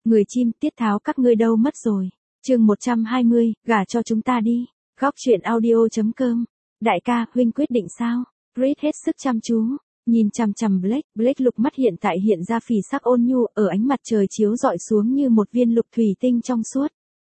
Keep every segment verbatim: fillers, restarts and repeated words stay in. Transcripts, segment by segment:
Người chim, tiết tháo các ngươi đâu mất rồi. Chương một trăm hai mươi, gả cho chúng ta đi. Góc truyện audio chấm com. Đại ca, huynh quyết định sao? Reed hết sức chăm chú, nhìn chằm chằm Blake, Blake lục mắt hiện tại hiện ra phì sắc ôn nhu, ở ánh mặt trời chiếu rọi xuống như một viên lục thủy tinh trong suốt.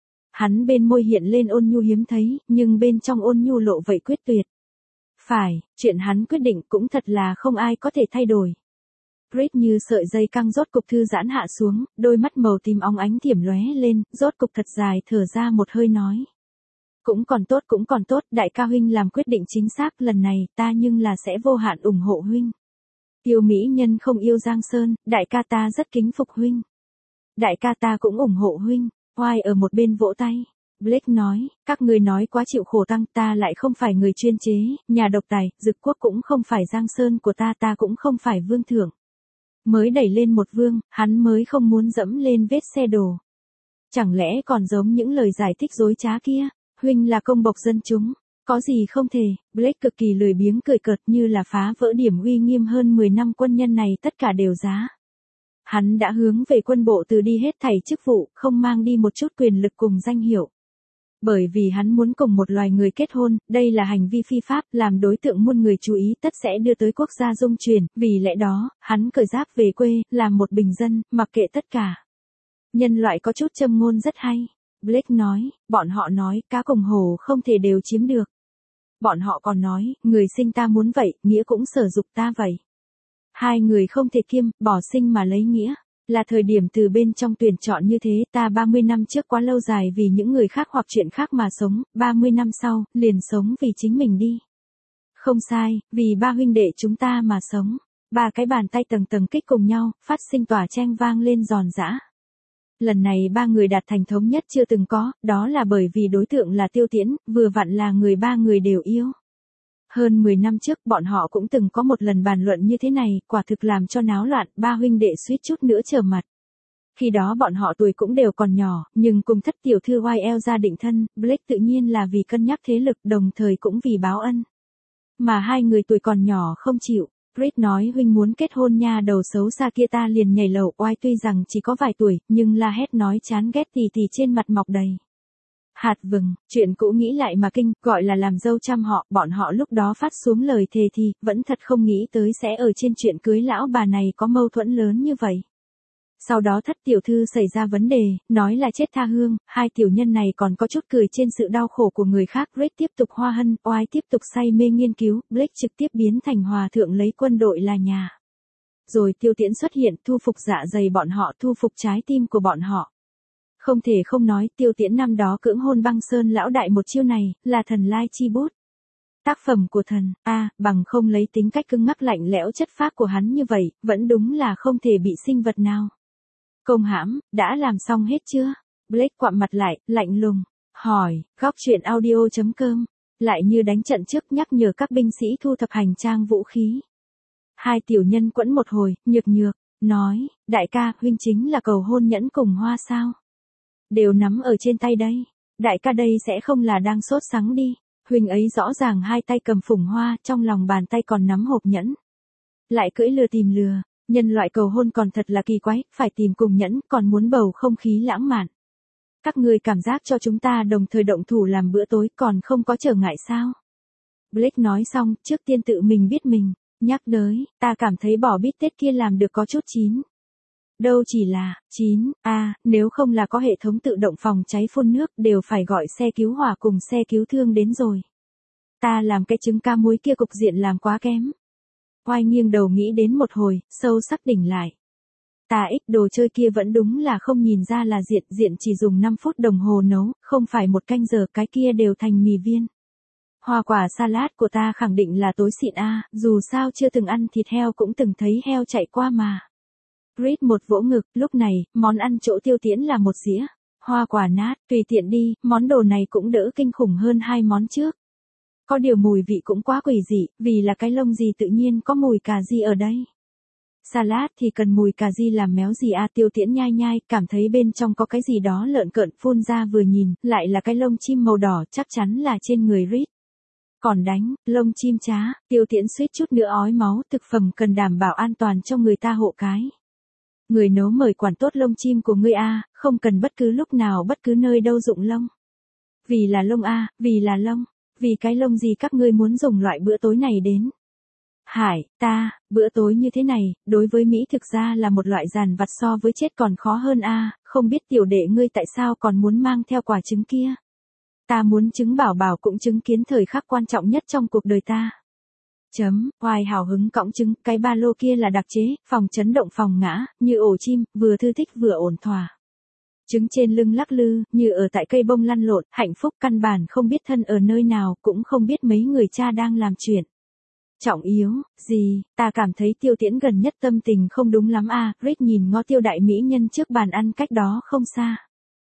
Hắn bên môi hiện lên ôn nhu hiếm thấy, nhưng bên trong ôn nhu lộ vậy quyết tuyệt. Phải, chuyện hắn quyết định cũng thật là không ai có thể thay đổi. Reed như sợi dây căng rốt cục thư giãn hạ xuống, đôi mắt màu tím óng ánh thiểm lóe lên, rốt cục thật dài thở ra một hơi nói. Cũng còn tốt cũng còn tốt, đại ca huynh làm quyết định chính xác, lần này ta nhưng là sẽ vô hạn ủng hộ huynh. Tiêu mỹ nhân không yêu Giang Sơn, đại ca ta rất kính phục huynh. Đại ca ta cũng ủng hộ huynh. Oai ở một bên vỗ tay. Blake nói, các ngươi nói quá chịu khổ tăng, ta lại không phải người chuyên chế, nhà độc tài, Dực quốc cũng không phải Giang Sơn của ta, ta cũng không phải vương thượng. Mới đẩy lên một vương, hắn mới không muốn dẫm lên vết xe đổ. Chẳng lẽ còn giống những lời giải thích dối trá kia, huynh là công bộc dân chúng, có gì không thể. Blake cực kỳ lười biếng cười cợt như là phá vỡ điểm uy nghiêm hơn mười năm quân nhân này tất cả đều giá. Hắn đã hướng về quân bộ từ đi hết thảy chức vụ, không mang đi một chút quyền lực cùng danh hiệu. Bởi vì hắn muốn cùng một loài người kết hôn, đây là hành vi phi pháp, làm đối tượng muôn người chú ý tất sẽ đưa tới quốc gia dung truyền, vì lẽ đó, hắn cởi giáp về quê, làm một bình dân, mặc kệ tất cả. Nhân loại có chút châm ngôn rất hay. Blake nói, bọn họ nói, cá cùng hổ không thể đều chiếm được. Bọn họ còn nói, người sinh ta muốn vậy, nghĩa cũng sở dục ta vậy. Hai người không thể kiêm, bỏ sinh mà lấy nghĩa. Là thời điểm từ bên trong tuyển chọn như thế, ta ba mươi năm trước quá lâu dài vì những người khác hoặc chuyện khác mà sống, ba mươi năm sau, liền sống vì chính mình đi. Không sai, vì ba huynh đệ chúng ta mà sống. Ba cái bàn tay tầng tầng kích cùng nhau, phát sinh tỏa tranh vang lên giòn giã. Lần này ba người đạt thành thống nhất chưa từng có, đó là bởi vì đối tượng là Tiêu Tiễn, vừa vặn là người ba người đều yêu. Hơn mười năm trước bọn họ cũng từng có một lần bàn luận như thế này, quả thực làm cho náo loạn, ba huynh đệ suýt chút nữa trở mặt. Khi đó bọn họ tuổi cũng đều còn nhỏ, nhưng cùng thất tiểu thư oai eo ra định thân, Blake tự nhiên là vì cân nhắc thế lực, đồng thời cũng vì báo ân. Mà hai người tuổi còn nhỏ không chịu. Reed nói huynh muốn kết hôn nha, đầu xấu xa kia ta liền nhảy lầu. Oai tuy rằng chỉ có vài tuổi, nhưng la hét nói chán ghét tì tì trên mặt mọc đầy hạt vừng, chuyện cũ nghĩ lại mà kinh, gọi là làm dâu trăm họ, bọn họ lúc đó phát xuống lời thề thì, vẫn thật không nghĩ tới sẽ ở trên chuyện cưới lão bà này có mâu thuẫn lớn như vậy. Sau đó thất tiểu thư xảy ra vấn đề, nói là chết tha hương, hai tiểu nhân này còn có chút cười trên sự đau khổ của người khác. Reed tiếp tục hoa hân, Oai tiếp tục say mê nghiên cứu, Blake trực tiếp biến thành hòa thượng lấy quân đội là nhà. Rồi Tiêu Tiễn xuất hiện, thu phục dạ dày bọn họ, thu phục trái tim của bọn họ. Không thể không nói, Tiêu Tiễn năm đó cưỡng hôn Băng Sơn lão đại một chiêu này, là thần lai chi bút. Tác phẩm của thần, a à, bằng không lấy tính cách cứng ngắc lạnh lẽo chất phác của hắn như vậy, vẫn đúng là không thể bị sinh vật nào. Công hãm, đã làm xong hết chưa? Blake quặm mặt lại, lạnh lùng, hỏi, góc truyện audio chấm com, lại như đánh trận trước nhắc nhở các binh sĩ thu thập hành trang vũ khí. Hai tiểu nhân quẫn một hồi, nhược nhược, nói, đại ca, huynh chính là cầu hôn nhẫn cùng hoa sao? Đều nắm ở trên tay đây. Đại ca đây sẽ không là đang sốt sắng đi. Huynh ấy rõ ràng hai tay cầm phủng hoa, trong lòng bàn tay còn nắm hộp nhẫn. Lại cưỡi lừa tìm lừa. Nhân loại cầu hôn còn thật là kỳ quái, phải tìm cùng nhẫn, còn muốn bầu không khí lãng mạn. Các ngươi cảm giác cho chúng ta đồng thời động thủ làm bữa tối còn không có trở ngại sao? Blake nói xong, trước tiên tự mình biết mình, nhắc tới, ta cảm thấy bỏ bít tết kia làm được có chút chín. Đâu chỉ là, chín, a à, nếu không là có hệ thống tự động phòng cháy phun nước đều phải gọi xe cứu hỏa cùng xe cứu thương đến rồi. Ta làm cái trứng ca muối kia cục diện làm quá kém. Oai nghiêng đầu nghĩ đến một hồi, sâu sắc đỉnh lại. Ta ích đồ chơi kia vẫn đúng là không nhìn ra là diện, diện chỉ dùng năm phút đồng hồ nấu, không phải một canh giờ cái kia đều thành mì viên. Hoa quả salad của ta khẳng định là tối xịn a, à, dù sao chưa từng ăn thịt heo cũng từng thấy heo chạy qua mà. Reed một vỗ ngực, lúc này, món ăn chỗ Tiêu Tiễn là một dĩa. Hoa quả nát, tùy tiện đi, món đồ này cũng đỡ kinh khủng hơn hai món trước. Có điều mùi vị cũng quá quỷ dị, vì là cái lông gì tự nhiên có mùi cà ri ở đây. Salad thì cần mùi cà ri làm méo gì à? Tiêu Tiễn nhai nhai, cảm thấy bên trong có cái gì đó lợn cợn, phun ra vừa nhìn, lại là cái lông chim màu đỏ, chắc chắn là trên người Reed. Còn đánh, lông chim chá, Tiêu Tiễn suýt chút nữa ói máu, thực phẩm cần đảm bảo an toàn cho người ta hộ cái. Người nấu mời quản tốt lông chim của ngươi a, không cần bất cứ lúc nào bất cứ nơi đâu dụng lông. Vì là lông a, vì là lông, vì cái lông gì các ngươi muốn dùng loại bữa tối này đến. Hải, ta, bữa tối như thế này, đối với Mỹ thực ra là một loại giàn vặt so với chết còn khó hơn a, không biết tiểu đệ ngươi tại sao còn muốn mang theo quả trứng kia. Ta muốn trứng bảo bảo cũng chứng kiến thời khắc quan trọng nhất trong cuộc đời ta. Chấm, Hoài hào hứng cõng trứng, cái ba lô kia là đặc chế, phòng chấn động phòng ngã, như ổ chim, vừa thư thích vừa ổn thỏa. Trứng trên lưng lắc lư, như ở tại cây bông lăn lộn, hạnh phúc căn bản không biết thân ở nơi nào, cũng không biết mấy người cha đang làm chuyện. Trọng yếu, gì, ta cảm thấy Tiêu Tiễn gần nhất tâm tình không đúng lắm a. Rick nhìn ngó Tiêu đại mỹ nhân trước bàn ăn cách đó không xa.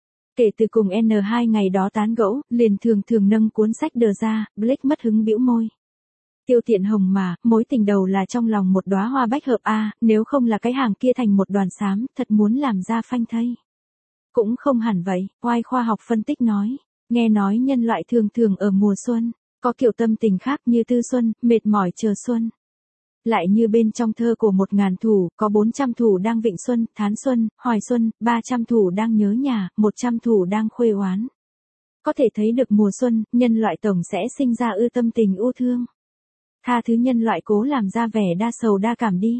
Kể từ cùng N hai ngày đó tán gẫu, liền thường thường nâng cuốn sách đờ ra, Blake mất hứng bĩu môi. Tiêu Tiện hồng mà, mối tình đầu là trong lòng một đóa hoa bách hợp a, nếu không là cái hàng kia thành một đoàn xám, thật muốn làm ra phanh thây. Cũng không hẳn vậy, oai khoa học phân tích nói, nghe nói nhân loại thường thường ở mùa xuân, có kiểu tâm tình khác như tư xuân, mệt mỏi chờ xuân. Lại như bên trong thơ của một ngàn thủ, có bốn trăm thủ đang vịnh xuân, thán xuân, hoài xuân, ba trăm thủ đang nhớ nhà, một trăm thủ đang khuê oán. Có thể thấy được mùa xuân, nhân loại tổng sẽ sinh ra ư tâm tình ưu thương. Tha thứ nhân loại cố làm ra vẻ đa sầu đa cảm đi.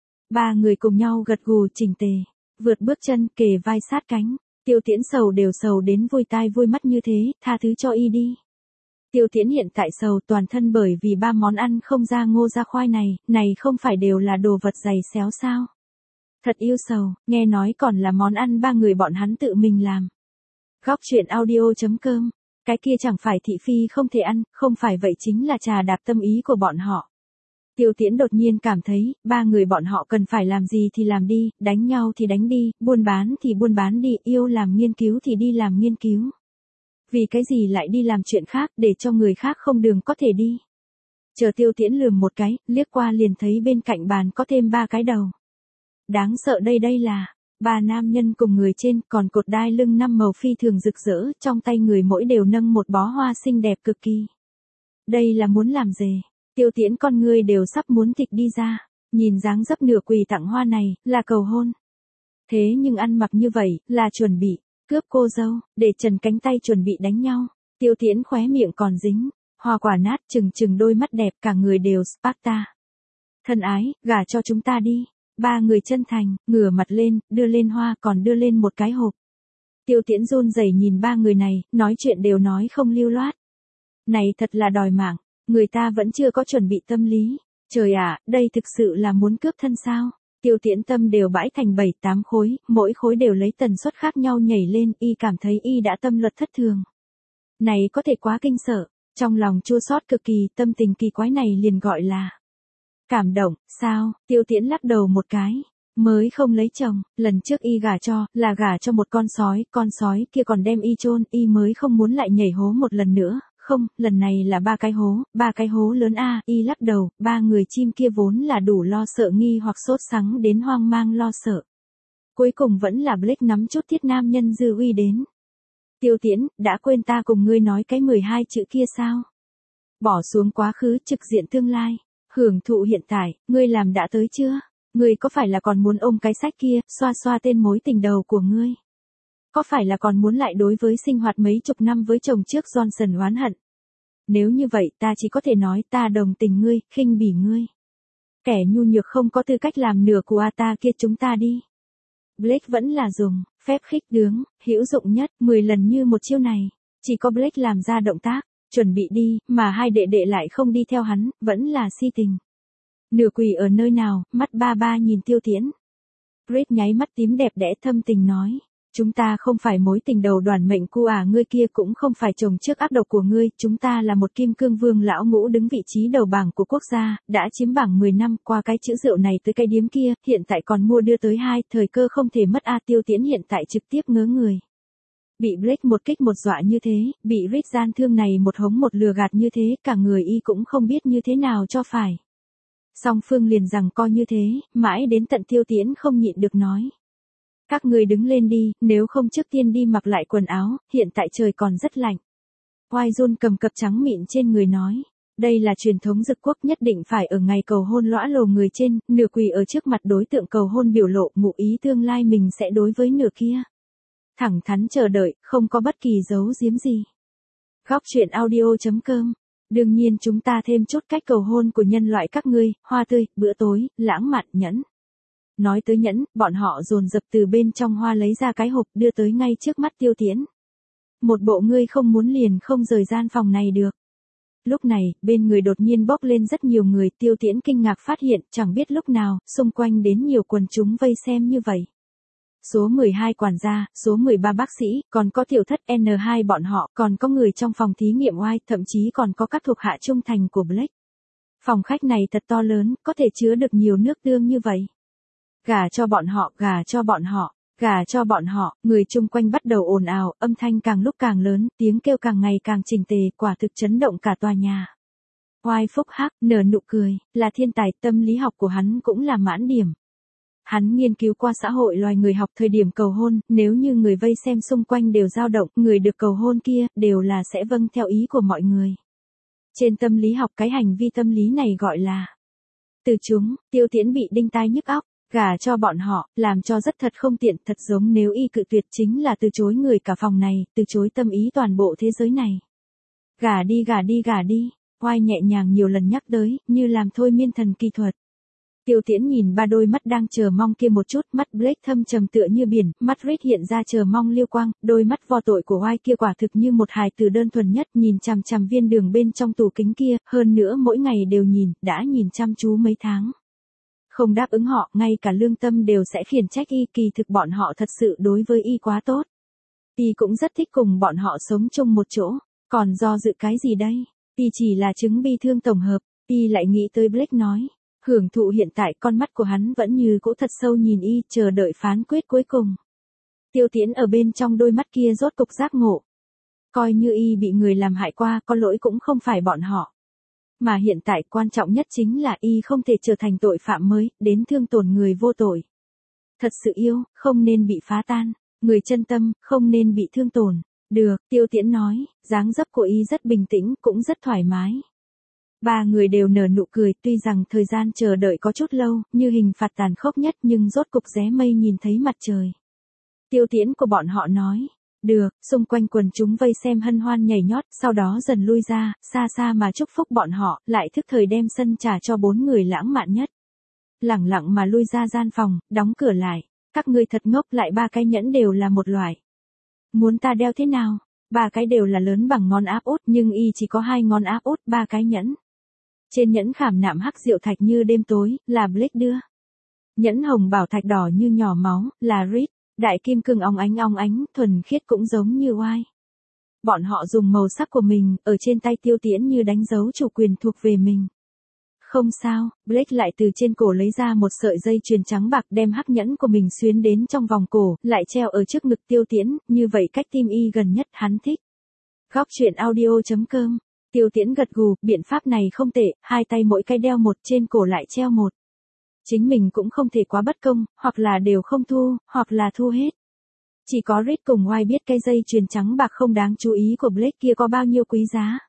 Ba người cùng nhau gật gù chỉnh tề, vượt bước chân kề vai sát cánh. Tiêu Tiễn sầu đều sầu đến vui tai vui mắt như thế, tha thứ cho y đi. Tiêu Tiễn hiện tại sầu toàn thân bởi vì ba món ăn không ra ngô ra khoai này, này không phải đều là đồ vật dày xéo sao. Thật yêu sầu, nghe nói còn là món ăn ba người bọn hắn tự mình làm. Góc truyện audio chấm com, cái kia chẳng phải thị phi không thể ăn, không phải vậy chính là trà đạp tâm ý của bọn họ. Tiêu Tiễn đột nhiên cảm thấy, ba người bọn họ cần phải làm gì thì làm đi, đánh nhau thì đánh đi, buôn bán thì buôn bán đi, yêu làm nghiên cứu thì đi làm nghiên cứu. Vì cái gì lại đi làm chuyện khác để cho người khác không đường có thể đi. Chờ Tiêu Tiễn lườm một cái, liếc qua liền thấy bên cạnh bàn có thêm ba cái đầu. Đáng sợ đây đây là, ba nam nhân cùng người trên còn cột đai lưng năm màu phi thường rực rỡ, trong tay người mỗi đều nâng một bó hoa xinh đẹp cực kỳ. Đây là muốn làm gì? Tiêu Tiễn con người đều sắp muốn thịt đi ra, nhìn dáng dấp nửa quỳ tặng hoa này, là cầu hôn. Thế nhưng ăn mặc như vậy, là chuẩn bị, cướp cô dâu, để trần cánh tay chuẩn bị đánh nhau. Tiêu Tiễn khóe miệng còn dính, hoa quả nát trừng trừng đôi mắt đẹp cả người đều Sparta. Thân ái, gả cho chúng ta đi. Ba người chân thành, ngửa mặt lên, đưa lên hoa còn đưa lên một cái hộp. Tiêu Tiễn run rẩy nhìn ba người này, nói chuyện đều nói không lưu loát. Này thật là đòi mạng. Người ta vẫn chưa có chuẩn bị tâm lý. Trời ạ, đây thực sự là muốn cướp thân sao? Tiêu Tiễn tâm đều bãi thành bảy tám khối, mỗi khối đều lấy tần suất khác nhau nhảy lên, y cảm thấy y đã tâm luật thất thường. Này có thể quá kinh sợ, trong lòng chua xót cực kỳ, tâm tình kỳ quái này liền gọi là cảm động, sao? Tiêu Tiễn lắc đầu một cái, mới không lấy chồng, lần trước y gả cho, là gả cho một con sói, con sói kia còn đem y chôn, y mới không muốn lại nhảy hố một lần nữa. Không, lần này là ba cái hố, ba cái hố lớn a, y lắc đầu, ba người chim kia vốn là đủ lo sợ nghi hoặc sốt sắng đến hoang mang lo sợ. Cuối cùng vẫn là Blake nắm chút thiết nam nhân dư uy đến. Tiêu Tiễn, đã quên ta cùng ngươi nói cái mười hai chữ kia sao? Bỏ xuống quá khứ trực diện tương lai, hưởng thụ hiện tại, ngươi làm đã tới chưa? Ngươi có phải là còn muốn ôm cái sách kia, xoa xoa tên mối tình đầu của ngươi? Có phải là còn muốn lại đối với sinh hoạt mấy chục năm với chồng trước Johnson oán hận? Nếu như vậy ta chỉ có thể nói ta đồng tình ngươi, khinh bỉ ngươi. Kẻ nhu nhược không có tư cách làm nửa của ta kia chúng ta đi. Blake vẫn là dùng, phép khích tướng, hữu dụng nhất, mười lần như một chiêu này. Chỉ có Blake làm ra động tác, chuẩn bị đi, mà hai đệ đệ lại không đi theo hắn, vẫn là si tình. Nửa quỳ ở nơi nào, mắt ba ba nhìn Tiêu Tiễn. Blake nháy mắt tím đẹp đẽ thâm tình nói. Chúng ta không phải mối tình đầu đoàn mệnh cu à, ngươi kia cũng không phải chồng trước ác độc của ngươi, chúng ta là một kim cương vương lão ngũ đứng vị trí đầu bảng của quốc gia, đã chiếm bảng mười năm, qua cái chữ rượu này tới cái điếm kia, hiện tại còn mua đưa tới hai, thời cơ không thể mất a. Tiêu Tiễn hiện tại trực tiếp ngớ người. Bị Blake một kích một dọa như thế, bị Rick gian thương này một hống một lừa gạt như thế, cả người y cũng không biết như thế nào cho phải. Song phương liền rằng co như thế, mãi đến tận Tiêu Tiễn không nhịn được nói. Các người đứng lên đi, nếu không trước tiên đi mặc lại quần áo, hiện tại trời còn rất lạnh. Oai run cầm cập trắng mịn trên người nói. Đây là truyền thống Dực quốc, nhất định phải ở ngày cầu hôn lõa lồ người trên, nửa quỳ ở trước mặt đối tượng cầu hôn biểu lộ ngụ ý tương lai mình sẽ đối với nửa kia. Thẳng thắn chờ đợi, không có bất kỳ giấu giếm gì. Góc truyện audio chấm com. Đương nhiên chúng ta thêm chút cách cầu hôn của nhân loại các ngươi, hoa tươi, bữa tối, lãng mạn, nhẫn. Nói tới nhẫn, bọn họ dồn dập từ bên trong hoa lấy ra cái hộp đưa tới ngay trước mắt Tiêu Tiễn. Một bộ ngươi không muốn liền không rời gian phòng này được. Lúc này, bên người đột nhiên bốc lên rất nhiều người, Tiêu Tiễn kinh ngạc phát hiện, chẳng biết lúc nào, xung quanh đến nhiều quần chúng vây xem như vậy. Số mười hai quản gia, số mười ba bác sĩ, còn có tiểu thất N hai bọn họ, còn có người trong phòng thí nghiệm oai, thậm chí còn có các thuộc hạ trung thành của Blake. Phòng khách này thật to lớn, có thể chứa được nhiều nước tương như vậy. Gả cho bọn họ, gả cho bọn họ, gả cho bọn họ, người chung quanh bắt đầu ồn ào, âm thanh càng lúc càng lớn, tiếng kêu càng ngày càng chỉnh tề, quả thực chấn động cả tòa nhà. Oai phúc hắc, nở nụ cười, là thiên tài, tâm lý học của hắn cũng là mãn điểm. Hắn nghiên cứu qua xã hội loài người học thời điểm cầu hôn, nếu như người vây xem xung quanh đều dao động, người được cầu hôn kia, đều là sẽ vâng theo ý của mọi người. Trên tâm lý học cái hành vi tâm lý này gọi là từ chúng. Tiêu Tiễn bị đinh tai nhức óc, gả cho bọn họ, làm cho rất thật không tiện, thật giống nếu y cự tuyệt chính là từ chối người cả phòng này, từ chối tâm ý toàn bộ thế giới này. Gả đi gả đi gả đi, Oai nhẹ nhàng nhiều lần nhắc tới, như làm thôi miên thần kỳ thuật. Tiêu Tiễn nhìn ba đôi mắt đang chờ mong kia một chút, mắt Blake thâm trầm tựa như biển, mắt Reed hiện ra chờ mong liêu quang, đôi mắt vô tội của Oai kia quả thực như một hài tử đơn thuần nhất, nhìn chằm chằm viên đường bên trong tủ kính kia, hơn nữa mỗi ngày đều nhìn, đã nhìn chăm chú mấy tháng. Không đáp ứng họ, ngay cả lương tâm đều sẽ khiển trách y, kỳ thực bọn họ thật sự đối với y quá tốt. Y cũng rất thích cùng bọn họ sống chung một chỗ, còn do dự cái gì đây? Y chỉ là chứng bi thương tổng hợp, y lại nghĩ tới Blake nói. Hưởng thụ hiện tại, con mắt của hắn vẫn như cũ thật sâu nhìn y, chờ đợi phán quyết cuối cùng. Tiêu Tiễn ở bên trong đôi mắt kia rốt cục giác ngộ. Coi như y bị người làm hại qua, có lỗi cũng không phải bọn họ. Mà hiện tại quan trọng nhất chính là y không thể trở thành tội phạm mới, đến thương tổn người vô tội. Thật sự yêu, không nên bị phá tan, người chân tâm, không nên bị thương tổn. Được, Tiêu Tiễn nói, dáng dấp của y rất bình tĩnh, cũng rất thoải mái. Ba người đều nở nụ cười, tuy rằng thời gian chờ đợi có chút lâu, như hình phạt tàn khốc nhất nhưng rốt cục ré mây nhìn thấy mặt trời. Tiêu Tiễn của bọn họ nói, được, xung quanh quần chúng vây xem hân hoan nhảy nhót, sau đó dần lui ra, xa xa mà chúc phúc bọn họ, lại thức thời đem sân trả cho bốn người lãng mạn nhất. Lẳng lặng mà lui ra gian phòng, đóng cửa lại, các ngươi thật ngốc, lại ba cái nhẫn đều là một loại. Muốn ta đeo thế nào? Ba cái đều là lớn bằng ngón áp út, nhưng y chỉ có hai ngón áp út, ba cái nhẫn. Trên nhẫn khảm nạm hắc diệu thạch như đêm tối, là Blake đưa. Nhẫn hồng bảo thạch đỏ như nhỏ máu, là Reed. Đại kim cương óng ánh óng ánh, thuần khiết cũng giống như Oai. Bọn họ dùng màu sắc của mình, ở trên tay Tiêu Tiễn như đánh dấu chủ quyền thuộc về mình. Không sao, Blake lại từ trên cổ lấy ra một sợi dây chuyền trắng bạc, đem hắc nhẫn của mình xuyến đến trong vòng cổ, lại treo ở trước ngực Tiêu Tiễn, như vậy cách tim y gần nhất, hắn thích. Góc truyện audio chấm com. Tiêu Tiễn gật gù, biện pháp này không tệ, hai tay mỗi cái đeo một, trên cổ lại treo một. Chính mình cũng không thể quá bất công, hoặc là đều không thu, hoặc là thu hết. Chỉ có Reed cùng Oai biết cái dây chuyền trắng bạc không đáng chú ý của Blake kia có bao nhiêu quý giá.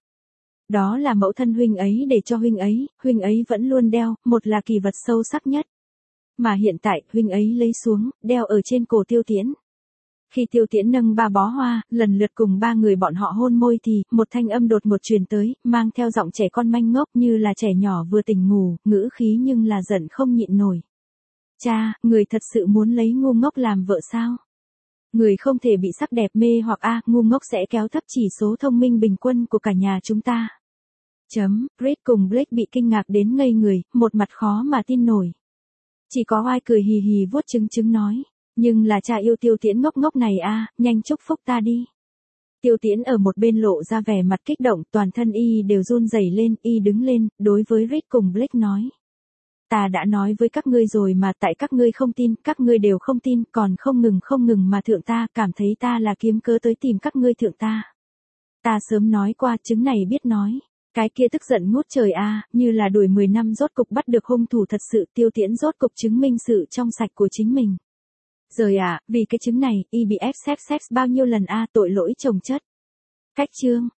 Đó là mẫu thân huynh ấy để cho huynh ấy, huynh ấy vẫn luôn đeo, một là kỳ vật sâu sắc nhất. Mà hiện tại, huynh ấy lấy xuống, đeo ở trên cổ Tiêu Tiễn. Khi Tiêu Tiễn nâng ba bó hoa, lần lượt cùng ba người bọn họ hôn môi thì, một thanh âm đột ngột truyền tới, mang theo giọng trẻ con manh ngốc như là trẻ nhỏ vừa tỉnh ngủ, ngữ khí nhưng là giận không nhịn nổi. Cha, người thật sự muốn lấy ngu ngốc làm vợ sao? Người không thể bị sắc đẹp mê hoặc a, ngu ngốc sẽ kéo thấp chỉ số thông minh bình quân của cả nhà chúng ta. Chấm, Reed cùng Blake bị kinh ngạc đến ngây người, một mặt khó mà tin nổi. Chỉ có Oai cười hì hì vuốt trứng trứng nói. Nhưng là cha yêu Tiêu Tiễn ngốc ngốc này a, nhanh chúc phúc ta đi. Tiêu Tiễn ở một bên lộ ra vẻ mặt kích động, toàn thân y đều run rẩy lên, y đứng lên, đối với Reed cùng Blake nói. Ta đã nói với các ngươi rồi mà, tại các ngươi không tin, các ngươi đều không tin, còn không ngừng không ngừng mà thượng ta, cảm thấy ta là kiếm cớ tới tìm các ngươi thượng ta. Ta sớm nói qua, chứng này biết nói. Cái kia tức giận ngút trời a, như là đuổi mười năm rốt cục bắt được hung thủ thật sự, Tiêu Tiễn rốt cục chứng minh sự trong sạch của chính mình. Rồi à, vì cái chứng này, y bị ép xếp xếp bao nhiêu lần a, tội lỗi chồng chất. Cách chương.